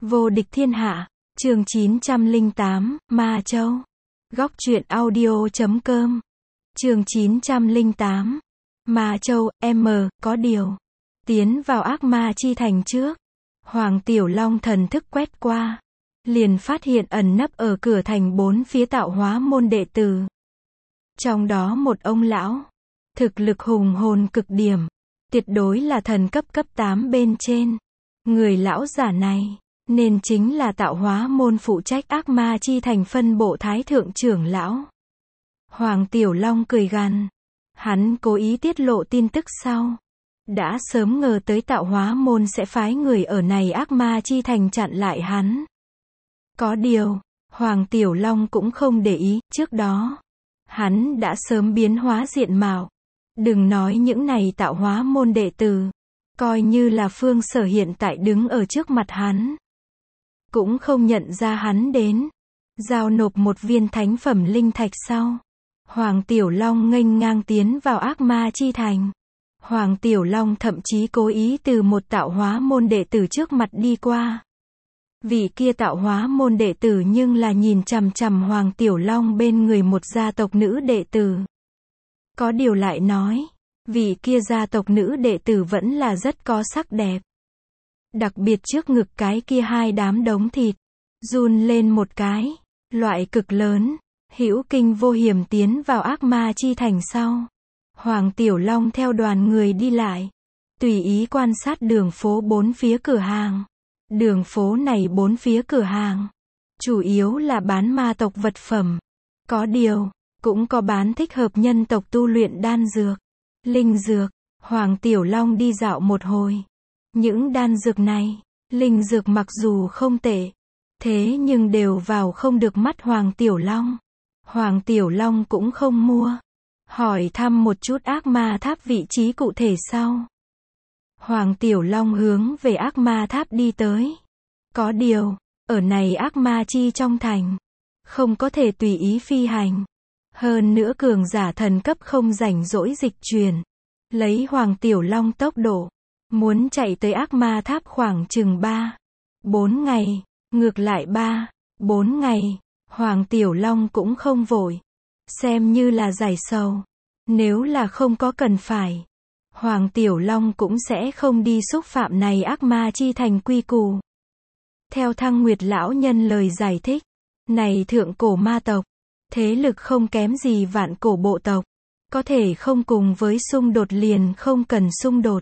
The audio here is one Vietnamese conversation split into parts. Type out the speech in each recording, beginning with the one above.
Vô địch thiên hạ, chương 908, Ma Châu. Góc truyện audio.com. Chương 908. Ma Châu, có điều. Tiến vào ác ma chi thành trước. Hoàng Tiểu Long thần thức quét qua. Liền phát hiện ẩn nấp ở cửa thành bốn phía tạo hóa môn đệ tử. Trong đó một ông lão. Thực lực hùng hồn cực điểm. Tuyệt đối là thần cấp 8 bên trên. Người lão giả này. Nên chính là tạo hóa môn phụ trách ác ma chi thành phân bộ thái thượng trưởng lão. Hoàng Tiểu Long cười gằn. Hắn cố ý tiết lộ tin tức sau. Đã sớm ngờ tới tạo hóa môn sẽ phái người ở này ác ma chi thành chặn lại hắn. Có điều, Hoàng Tiểu Long cũng không để ý, trước đó. Hắn đã sớm biến hóa diện mạo. Đừng nói những này tạo hóa môn đệ tử. Coi như là Phương Sở hiện tại đứng ở trước mặt hắn. Cũng không nhận ra hắn đến. Giao nộp một viên thánh phẩm linh thạch sau. Hoàng Tiểu Long nghênh ngang tiến vào ác ma chi thành. Hoàng Tiểu Long thậm chí cố ý từ một tạo hóa môn đệ tử trước mặt đi qua. Vị kia tạo hóa môn đệ tử nhưng là nhìn chằm chằm Hoàng Tiểu Long bên người một gia tộc nữ đệ tử. Có điều lại nói, vị kia gia tộc nữ đệ tử vẫn là rất có sắc đẹp. Đặc biệt trước ngực cái kia hai đám đống thịt, run lên một cái, loại cực lớn, hữu kinh vô hiểm tiến vào ác ma chi thành sau. Hoàng Tiểu Long theo đoàn người đi lại, tùy ý quan sát đường phố bốn phía cửa hàng. Đường phố này bốn phía cửa hàng, chủ yếu là bán ma tộc vật phẩm. Có điều, cũng có bán thích hợp nhân tộc tu luyện đan dược, linh dược. Hoàng Tiểu Long đi dạo một hồi. Những đan dược này, linh dược mặc dù không tệ, thế nhưng đều vào không được mắt Hoàng Tiểu Long. Hoàng Tiểu Long cũng không mua. Hỏi thăm một chút ác ma tháp vị trí cụ thể sau. Hoàng Tiểu Long hướng về ác ma tháp đi tới. Có điều, ở này ác ma chi trong thành, không có thể tùy ý phi hành. Hơn nữa cường giả thần cấp không rảnh rỗi dịch chuyển. Lấy Hoàng Tiểu Long tốc độ, muốn chạy tới ác ma tháp khoảng chừng 3-4 ngày, ngược lại 3-4 ngày, Hoàng Tiểu Long cũng không vội. Xem như là giải sầu. Nếu là không có cần phải, Hoàng Tiểu Long cũng sẽ không đi xúc phạm này ác ma chi thành quy củ. Theo Thăng Nguyệt lão nhân lời giải thích, này thượng cổ ma tộc, thế lực không kém gì vạn cổ bộ tộc, có thể không cùng với xung đột liền không cần xung đột.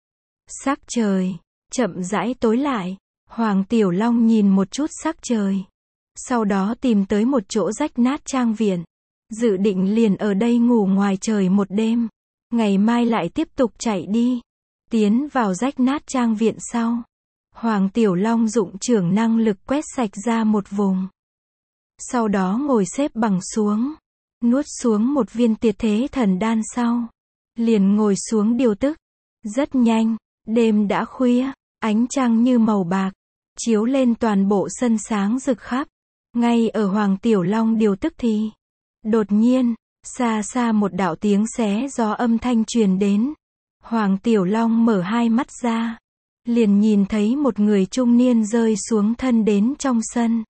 Sắc trời chậm rãi tối lại, Hoàng Tiểu Long nhìn một chút sắc trời, sau đó tìm tới một chỗ rách nát trang viện, dự định liền ở đây ngủ ngoài trời một đêm, ngày mai lại tiếp tục chạy đi. Tiến vào rách nát trang viện sau, Hoàng Tiểu Long dụng trưởng năng lực quét sạch ra một vùng. Sau đó ngồi xếp bằng xuống, nuốt xuống một viên tuyệt thế thần đan sau, liền ngồi xuống điều tức. Rất nhanh, đêm đã khuya, ánh trăng như màu bạc, chiếu lên toàn bộ sân sáng rực khắp. Ngay ở Hoàng Tiểu Long điều tức thì, đột nhiên, xa xa một đạo tiếng xé gió âm thanh truyền đến. Hoàng Tiểu Long mở hai mắt ra, liền nhìn thấy một người trung niên rơi xuống thân đến trong sân.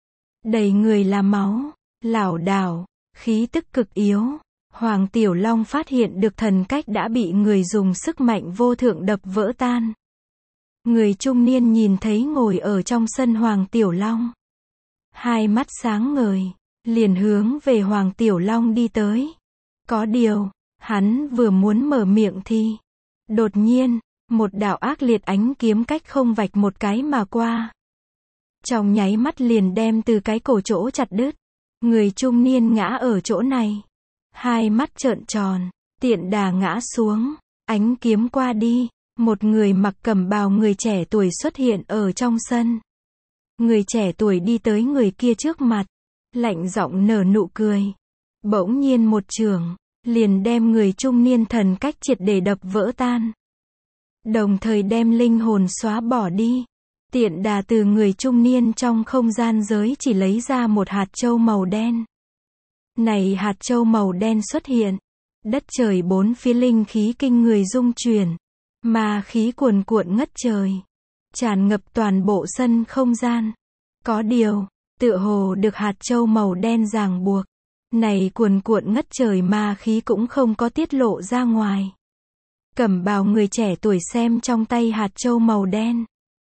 Đầy người là máu, lảo đảo, khí tức cực yếu. Hoàng Tiểu Long phát hiện được thần cách đã bị người dùng sức mạnh vô thượng đập vỡ tan. Người trung niên nhìn thấy ngồi ở trong sân Hoàng Tiểu Long. Hai mắt sáng ngời, liền hướng về Hoàng Tiểu Long đi tới. Có điều, hắn vừa muốn mở miệng thì, đột nhiên, một đạo ác liệt ánh kiếm cách không vạch một cái mà qua. Trong nháy mắt liền đem từ cái cổ chỗ chặt đứt. Người trung niên ngã ở chỗ này. Hai mắt trợn tròn, tiện đà ngã xuống. Ánh kiếm qua đi, một người mặc cẩm bào người trẻ tuổi xuất hiện ở trong sân. Người trẻ tuổi đi tới người kia trước mặt, lạnh giọng nở nụ cười. Bỗng nhiên một chưởng, liền đem người trung niên thần cách triệt để đập vỡ tan. Đồng thời đem linh hồn xóa bỏ đi. Tiện đà từ người trung niên trong không gian giới chỉ lấy ra một hạt châu màu đen. Này hạt châu màu đen xuất hiện. Đất trời bốn phía linh khí kinh người rung chuyển. Ma khí cuồn cuộn ngất trời. tràn ngập toàn bộ sân không gian. Có điều, tựa hồ được hạt châu màu đen ràng buộc. Này cuồn cuộn ngất trời ma khí cũng không có tiết lộ ra ngoài. Cẩm bào người trẻ tuổi xem trong tay hạt châu màu đen.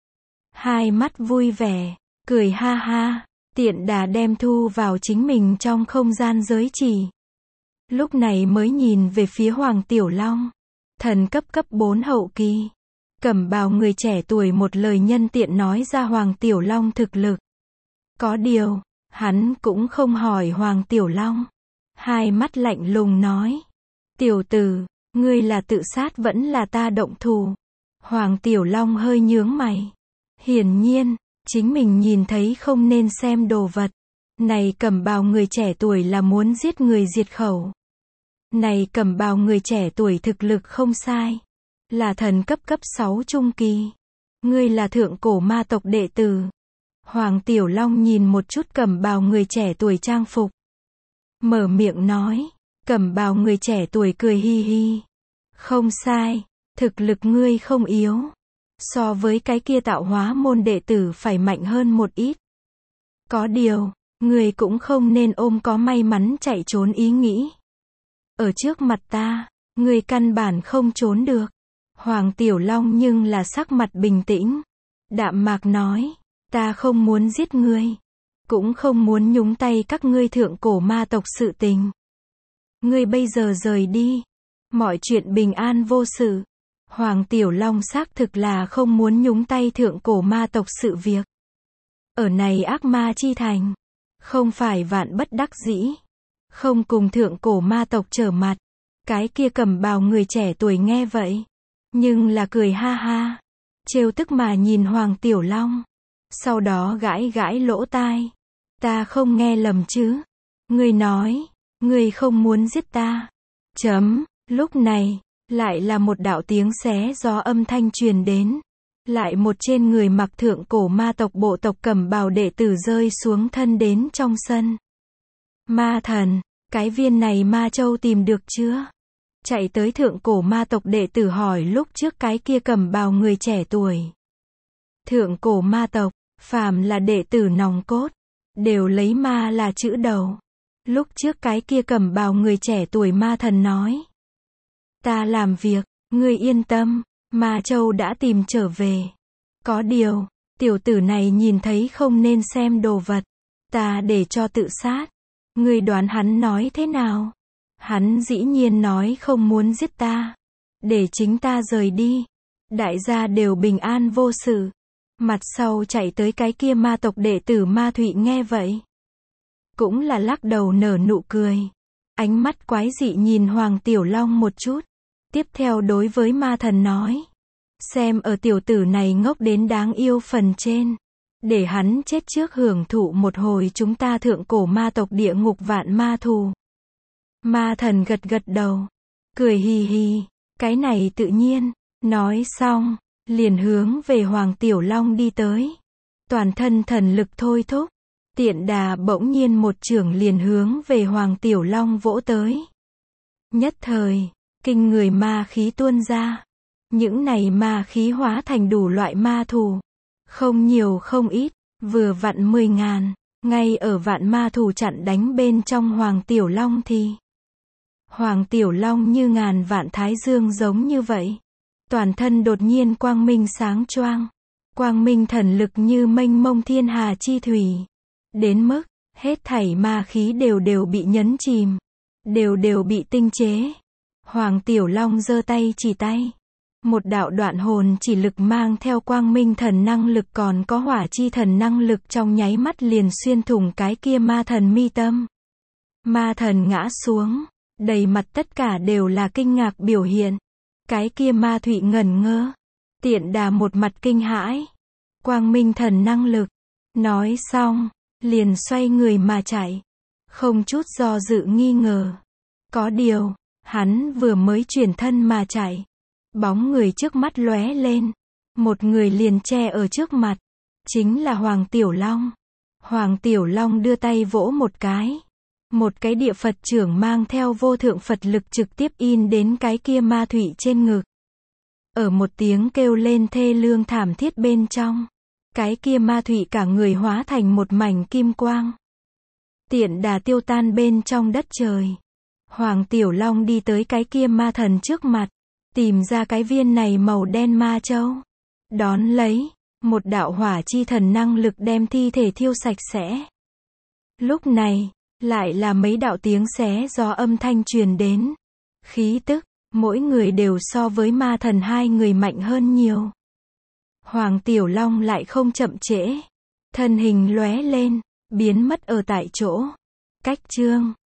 Hai mắt vui vẻ, cười ha ha, tiện đà đem thu vào chính mình trong không gian giới chỉ. Lúc này mới nhìn về phía Hoàng Tiểu Long. Thần cấp 4 hậu kỳ. Cẩm bào người trẻ tuổi một lời nhân tiện nói ra Hoàng Tiểu Long thực lực. Có điều, hắn cũng không hỏi Hoàng Tiểu Long. Hai mắt lạnh lùng nói. Tiểu tử, ngươi là tự sát vẫn là ta động thủ? Hoàng Tiểu Long hơi nhướng mày. Hiển nhiên, chính mình nhìn thấy không nên xem đồ vật. Này cẩm bào người trẻ tuổi là muốn giết người diệt khẩu. Này cẩm bào người trẻ tuổi thực lực không sai. Là thần cấp 6 trung kỳ. Ngươi là thượng cổ ma tộc đệ tử. Hoàng Tiểu Long nhìn một chút cẩm bào người trẻ tuổi trang phục. Mở miệng nói. Cẩm bào người trẻ tuổi cười hi hi. Không sai, thực lực ngươi không yếu. So với cái kia tạo hóa môn đệ tử phải mạnh hơn một ít. Có điều, ngươi cũng không nên ôm có may mắn chạy trốn ý nghĩ. Ở trước mặt ta, ngươi căn bản không trốn được. Hoàng Tiểu Long nhưng là sắc mặt bình tĩnh. Đạm mạc nói, ta không muốn giết ngươi. Cũng không muốn nhúng tay các ngươi thượng cổ ma tộc sự tình. Ngươi bây giờ rời đi. Mọi chuyện bình an vô sự. Hoàng Tiểu Long xác thực là không muốn nhúng tay thượng cổ ma tộc sự việc. Ở này ác ma chi thành. Không phải vạn bất đắc dĩ. Không cùng thượng cổ ma tộc trở mặt. Cái kia cẩm bào người trẻ tuổi nghe vậy. Nhưng là cười ha ha. Trêu tức mà nhìn Hoàng Tiểu Long. Sau đó gãi gãi lỗ tai. Ta không nghe lầm chứ. Ngươi nói. Ngươi không muốn giết ta. Lúc này, lại là một đạo tiếng xé gió âm thanh truyền đến. Lại một trên người mặc thượng cổ ma tộc bộ tộc cẩm bào đệ tử rơi xuống thân đến trong sân. Ma thần, cái viên này ma châu tìm được chưa? Chạy tới thượng cổ ma tộc đệ tử hỏi lúc trước cái kia cẩm bào người trẻ tuổi. Thượng cổ ma tộc, phàm là đệ tử nòng cốt, đều lấy ma là chữ đầu. Lúc trước cái kia cẩm bào người trẻ tuổi ma thần nói. Ta làm việc, ngươi yên tâm, ma châu đã tìm trở về. Có điều, tiểu tử này nhìn thấy không nên xem đồ vật. Ta để cho tự sát. Ngươi đoán hắn nói thế nào? Hắn dĩ nhiên nói không muốn giết ta. Để chính ta rời đi. Đại gia đều bình an vô sự. Mặt sau chạy tới cái kia ma tộc đệ tử Ma Thụy nghe vậy. Cũng là lắc đầu nở nụ cười. Ánh mắt quái dị nhìn Hoàng Tiểu Long một chút. Tiếp theo đối với ma thần nói. Xem ở tiểu tử này ngốc đến đáng yêu phần trên. Để hắn chết trước hưởng thụ một hồi chúng ta thượng cổ ma tộc địa ngục vạn ma thù. Ma thần gật gật đầu. Cười hì hì. Cái này tự nhiên. Nói xong. Liền hướng về Hoàng Tiểu Long đi tới. Toàn thân thần lực thôi thúc. Tiện đà bỗng nhiên một chưởng liền hướng về Hoàng Tiểu Long vỗ tới. Nhất thời. Kinh người ma khí tuôn ra. Những này ma khí hóa thành đủ loại ma thù. Không nhiều không ít. Vừa vặn 10.000. Ngay ở vạn ma thù chặn đánh bên trong Hoàng Tiểu Long thì. Hoàng Tiểu Long như ngàn vạn thái dương giống như vậy. Toàn thân đột nhiên quang minh sáng choang. Quang minh thần lực như mênh mông thiên hà chi thủy. Đến mức, hết thảy ma khí đều bị nhấn chìm. Đều bị tinh chế. Hoàng Tiểu Long giơ tay chỉ tay. Một đạo đoạn hồn chỉ lực mang theo quang minh thần năng lực còn có hỏa chi thần năng lực trong nháy mắt liền xuyên thủng cái kia ma thần mi tâm. Ma thần ngã xuống. Đầy mặt tất cả đều là kinh ngạc biểu hiện. Cái kia Ma Thụy ngẩn ngơ. Tiện đà một mặt kinh hãi. Quang minh thần năng lực. Nói xong. Liền xoay người mà chạy. Không chút do dự nghi ngờ. Có điều. Hắn vừa mới chuyển thân mà chạy. Bóng người trước mắt lóe lên. Một người liền che ở trước mặt. Chính là Hoàng Tiểu Long. Hoàng Tiểu Long đưa tay vỗ một cái. Một cái địa Phật trưởng mang theo vô thượng Phật lực trực tiếp in đến cái kia Ma Thụy trên ngực. Ở một tiếng kêu lên thê lương thảm thiết bên trong, cái kia ma thủy cả người hóa thành một mảnh kim quang. Tiện đà tiêu tan bên trong đất trời. Hoàng Tiểu Long đi tới cái kia ma thần trước mặt, tìm ra cái viên này màu đen ma châu. Đón lấy, một đạo hỏa chi thần năng lực đem thi thể thiêu sạch sẽ. Lúc này, lại là mấy đạo tiếng xé gió âm thanh truyền đến. Khí tức, mỗi người đều so với ma thần hai người mạnh hơn nhiều. Hoàng Tiểu Long lại không chậm trễ. Thân hình lóe lên, biến mất ở tại chỗ. Cách chương